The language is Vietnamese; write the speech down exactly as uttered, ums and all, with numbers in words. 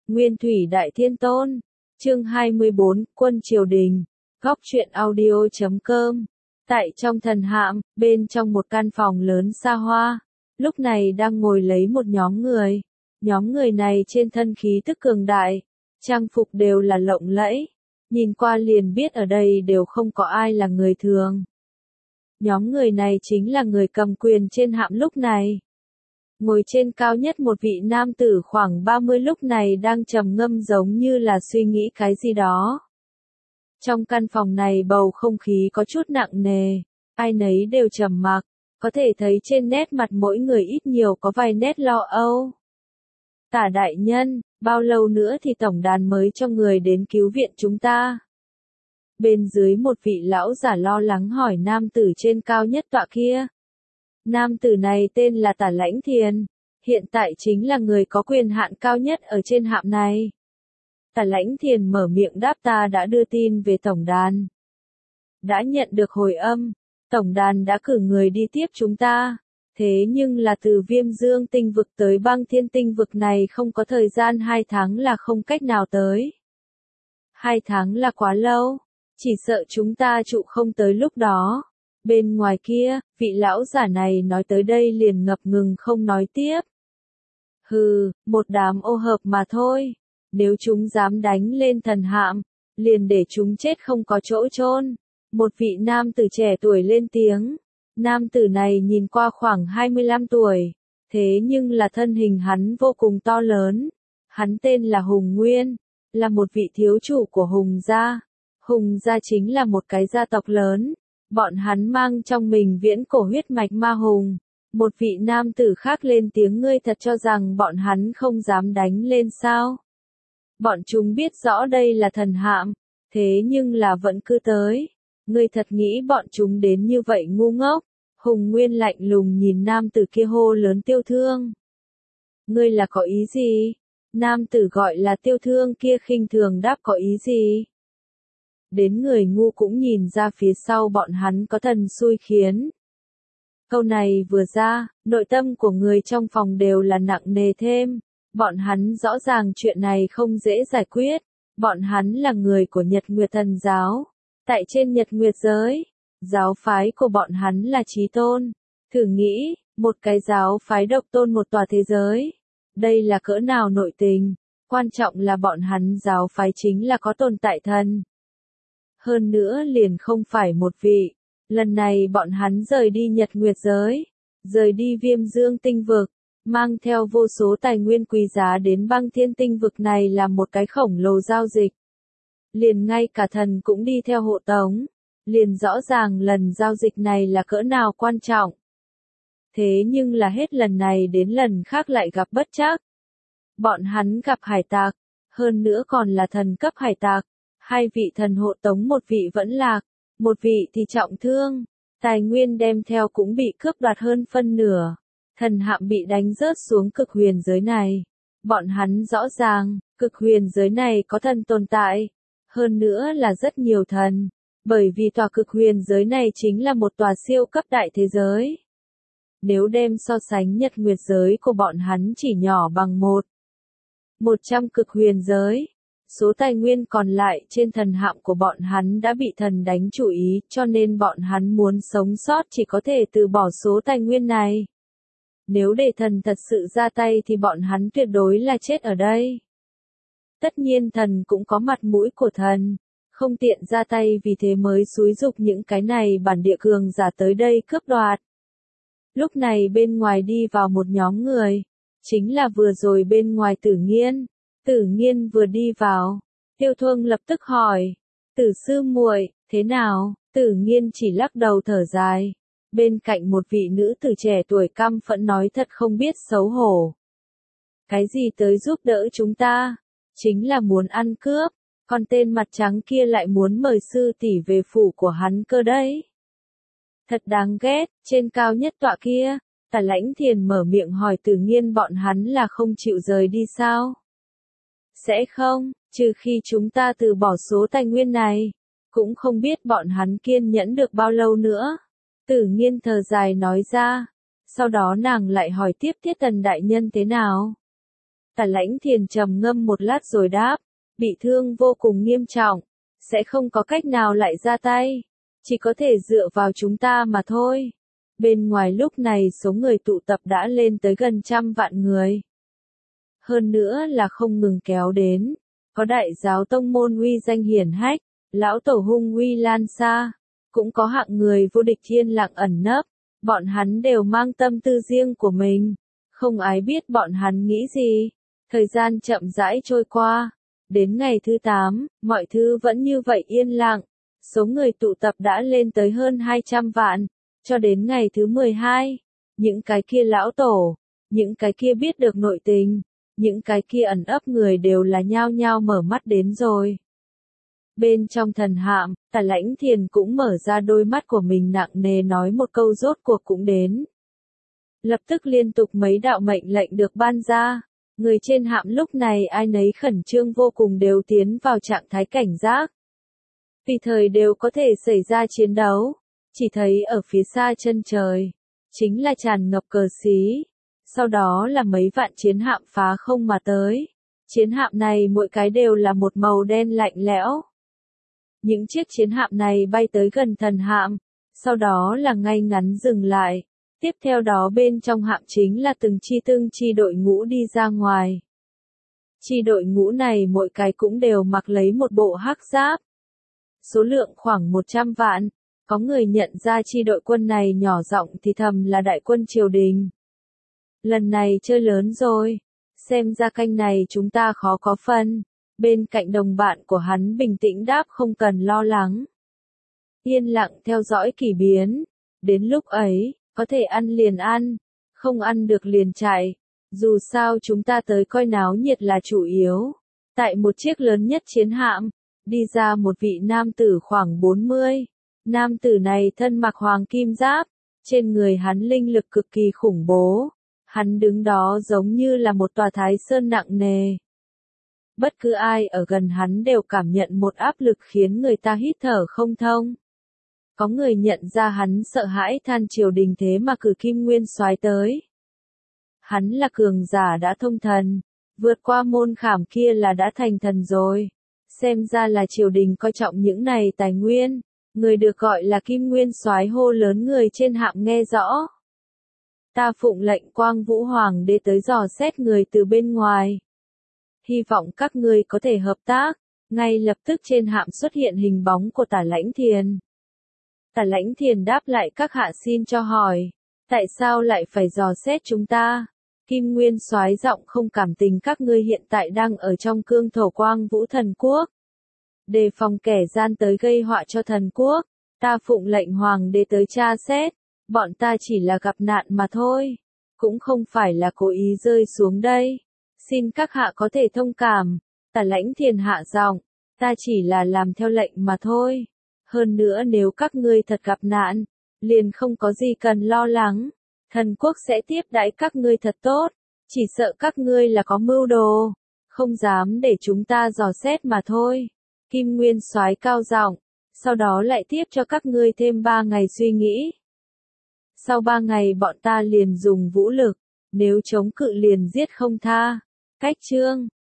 Nguyên thủy đại thiên tôn. Chương hai mươi bốn, Quân triều đình. Góc truyện audio chấm com. Tại trong thần hạm, bên trong một căn phòng lớn xa hoa, lúc này đang ngồi lấy một nhóm người. Nhóm người này trên thân khí tức cường đại, trang phục đều là lộng lẫy, nhìn qua liền biết ở đây đều không có ai là người thường. Nhóm người này chính là người cầm quyền trên hạm lúc này. Ngồi trên cao nhất một vị nam tử khoảng ba mươi lúc này đang trầm ngâm giống như là suy nghĩ cái gì đó. Trong căn phòng này bầu không khí có chút nặng nề, ai nấy đều trầm mặc, có thể thấy trên nét mặt mỗi người ít nhiều có vài nét lo âu. Tả đại nhân, bao lâu nữa thì tổng đàn mới cho người đến cứu viện chúng ta? Bên dưới một vị lão giả lo lắng hỏi nam tử trên cao nhất tọa kia. Nam tử này tên là Tả Lãnh Thiền, hiện tại chính là người có quyền hạn cao nhất ở trên hạm này. Tả Lãnh Thiền mở miệng đáp ta đã đưa tin về tổng đàn. Đã nhận được hồi âm, tổng đàn đã cử người đi tiếp chúng ta, thế nhưng là từ Viêm Dương tinh vực tới Băng Thiên tinh vực này không có thời gian hai tháng là không cách nào tới. Hai tháng là quá lâu, chỉ sợ chúng ta trụ không tới lúc đó. Bên ngoài kia, vị lão giả này nói tới đây liền ngập ngừng không nói tiếp. Hừ, một đám ô hợp mà thôi. Nếu chúng dám đánh lên thần hạm, liền để chúng chết không có chỗ chôn. Một vị nam tử trẻ tuổi lên tiếng. Nam tử này nhìn qua khoảng hai mươi lăm tuổi, thế nhưng là thân hình hắn vô cùng to lớn. Hắn tên là Hùng Nguyên, là một vị thiếu chủ của Hùng gia. Hùng gia chính là một cái gia tộc lớn. Bọn hắn mang trong mình viễn cổ huyết mạch ma hùng. Một vị nam tử khác lên tiếng ngươi thật cho rằng bọn hắn không dám đánh lên sao? Bọn chúng biết rõ đây là thần hạm, thế nhưng là vẫn cứ tới. Ngươi thật nghĩ bọn chúng đến như vậy ngu ngốc? Hùng Nguyên lạnh lùng nhìn nam tử kia hô lớn Tiêu Thương. Ngươi là có ý gì? Nam tử gọi là Tiêu Thương kia khinh thường đáp có ý gì? Đến người ngu cũng nhìn ra phía sau bọn hắn có thần xui khiến. Câu này vừa ra, nội tâm của người trong phòng đều là nặng nề thêm. Bọn hắn rõ ràng chuyện này không dễ giải quyết. Bọn hắn là người của Nhật Nguyệt Thần giáo. Tại trên Nhật Nguyệt giới, giáo phái của bọn hắn là chí tôn. Thử nghĩ, một cái giáo phái độc tôn một tòa thế giới. Đây là cỡ nào nội tình. Quan trọng là bọn hắn giáo phái chính là có tồn tại thần. Hơn nữa liền không phải một vị. Lần này bọn hắn rời đi Nhật Nguyệt giới, rời đi Viêm Dương tinh vực, mang theo vô số tài nguyên quý giá đến Băng Thiên tinh vực này là một cái khổng lồ giao dịch. Liền ngay cả thần cũng đi theo hộ tống, liền rõ ràng lần giao dịch này là cỡ nào quan trọng. Thế nhưng là hết lần này đến lần khác lại gặp bất trắc. Bọn hắn gặp hải tặc, hơn nữa còn là thần cấp hải tặc. Hai vị thần hộ tống một vị vẫn lạc, một vị thì trọng thương, tài nguyên đem theo cũng bị cướp đoạt hơn phân nửa, thần hạm bị đánh rớt xuống cực huyền giới này. Bọn hắn rõ ràng, cực huyền giới này có thần tồn tại, hơn nữa là rất nhiều thần, bởi vì tòa cực huyền giới này chính là một tòa siêu cấp đại thế giới. Nếu đem so sánh Nhật Nguyệt giới của bọn hắn chỉ nhỏ bằng một, một trăm cực huyền giới. Số tài nguyên còn lại trên thần hạm của bọn hắn đã bị thần đánh chủ ý, cho nên bọn hắn muốn sống sót chỉ có thể từ bỏ số tài nguyên này. Nếu để thần thật sự ra tay thì bọn hắn tuyệt đối là chết ở đây. Tất nhiên thần cũng có mặt mũi của thần, không tiện ra tay vì thế mới xúi giục những cái này bản địa cường giả tới đây cướp đoạt. Lúc này bên ngoài đi vào một nhóm người, chính là vừa rồi bên ngoài Tử Nghiên. Tử Nghiên vừa đi vào, Tiêu Thương lập tức hỏi, Tử sư muội, thế nào? Tử Nghiên chỉ lắc đầu thở dài. Bên cạnh một vị nữ tử trẻ tuổi căm phẫn nói thật không biết xấu hổ. Cái gì tới giúp đỡ chúng ta? Chính là muốn ăn cướp, còn tên mặt trắng kia lại muốn mời sư tỷ về phủ của hắn cơ đấy. Thật đáng ghét, trên cao nhất tọa kia, Tả Lãnh Thiền mở miệng hỏi Tử Nghiên bọn hắn là không chịu rời đi sao? Sẽ không, trừ khi chúng ta từ bỏ số tài nguyên này, cũng không biết bọn hắn kiên nhẫn được bao lâu nữa. Tử Nghiên thở dài nói ra, sau đó nàng lại hỏi tiếp Thiết Tần đại nhân thế nào. Tả Lãnh Thiền trầm ngâm một lát rồi đáp, bị thương vô cùng nghiêm trọng, sẽ không có cách nào lại ra tay, chỉ có thể dựa vào chúng ta mà thôi. Bên ngoài lúc này số người tụ tập đã lên tới gần trăm vạn người. Hơn nữa là không ngừng kéo đến, có đại giáo tông môn uy danh hiển hách, lão tổ hung uy lan xa, cũng có hạng người vô địch yên lặng ẩn nấp, bọn hắn đều mang tâm tư riêng của mình, không ai biết bọn hắn nghĩ gì. Thời gian chậm rãi trôi qua, đến ngày thứ tám, mọi thứ vẫn như vậy yên lặng, số người tụ tập đã lên tới hơn hai trăm vạn, cho đến ngày thứ mười hai, những cái kia lão tổ, những cái kia biết được nội tình, những cái kia ẩn ấp người đều là nhao nhao mở mắt đến rồi. Bên trong thần hạm, Tả Lãnh Thiền cũng mở ra đôi mắt của mình nặng nề nói một câu rốt cuộc cũng đến. Lập tức liên tục mấy đạo mệnh lệnh được ban ra, người trên hạm lúc này ai nấy khẩn trương vô cùng đều tiến vào trạng thái cảnh giác. Vì thời đều có thể xảy ra chiến đấu, chỉ thấy ở phía xa chân trời, chính là tràn ngập cờ xí, sau đó là mấy vạn chiến hạm phá không mà tới. Chiến hạm này mỗi cái đều là một màu đen lạnh lẽo. Những chiếc chiến hạm này bay tới gần thần hạm, sau đó là ngay ngắn dừng lại. Tiếp theo đó bên trong hạm chính là từng chi từng chi đội ngũ đi ra ngoài. Chi đội ngũ này mỗi cái cũng đều mặc lấy một bộ hắc giáp. Số lượng khoảng một trăm vạn, có người nhận ra chi đội quân này nhỏ giọng thì thầm là đại quân triều đình. Lần này chơi lớn rồi, xem ra canh này chúng ta khó có phân. Bên cạnh đồng bạn của hắn bình tĩnh đáp không cần lo lắng. Yên lặng theo dõi kỳ biến, đến lúc ấy, có thể ăn liền ăn, không ăn được liền chạy, dù sao chúng ta tới coi náo nhiệt là chủ yếu. Tại một chiếc lớn nhất chiến hạm, đi ra một vị nam tử khoảng bốn mươi. Nam tử này thân mặc hoàng kim giáp, trên người hắn linh lực cực kỳ khủng bố. Hắn đứng đó giống như là một tòa thái sơn nặng nề. Bất cứ ai ở gần hắn đều cảm nhận một áp lực khiến người ta hít thở không thông. Có người nhận ra hắn sợ hãi than triều đình thế mà cử Kim Nguyên Soái tới. Hắn là cường giả đã thông thần, vượt qua môn khảm kia là đã thành thần rồi. Xem ra là triều đình coi trọng những này tài nguyên. Người được gọi là Kim Nguyên Soái hô lớn người trên hạm nghe rõ. Ta phụng lệnh Quang Vũ Hoàng đế tới dò xét người từ bên ngoài. Hy vọng các ngươi có thể hợp tác. Ngay lập tức trên hạm xuất hiện hình bóng của Tả Lãnh Thiền. Tả Lãnh Thiền đáp lại các hạ xin cho hỏi, tại sao lại phải dò xét chúng ta? Kim Nguyên Soái giọng không cảm tình các ngươi hiện tại đang ở trong cương thổ Quang Vũ Thần Quốc. Đề phòng kẻ gian tới gây họa cho thần quốc, ta phụng lệnh hoàng đế tới tra xét, bọn ta chỉ là gặp nạn mà thôi, cũng không phải là cố ý rơi xuống đây. Xin các hạ có thể thông cảm. Tả Lãnh Thiền hạ giọng, ta chỉ là làm theo lệnh mà thôi. Hơn nữa nếu các ngươi thật gặp nạn, liền không có gì cần lo lắng. Thần quốc sẽ tiếp đãi các ngươi thật tốt, chỉ sợ các ngươi là có mưu đồ, không dám để chúng ta dò xét mà thôi. Kim Nguyên Soái cao giọng, sau đó lại tiếp cho các ngươi thêm ba ngày suy nghĩ. Sau ba ngày bọn ta liền dùng vũ lực, nếu chống cự liền giết không tha. Cách chương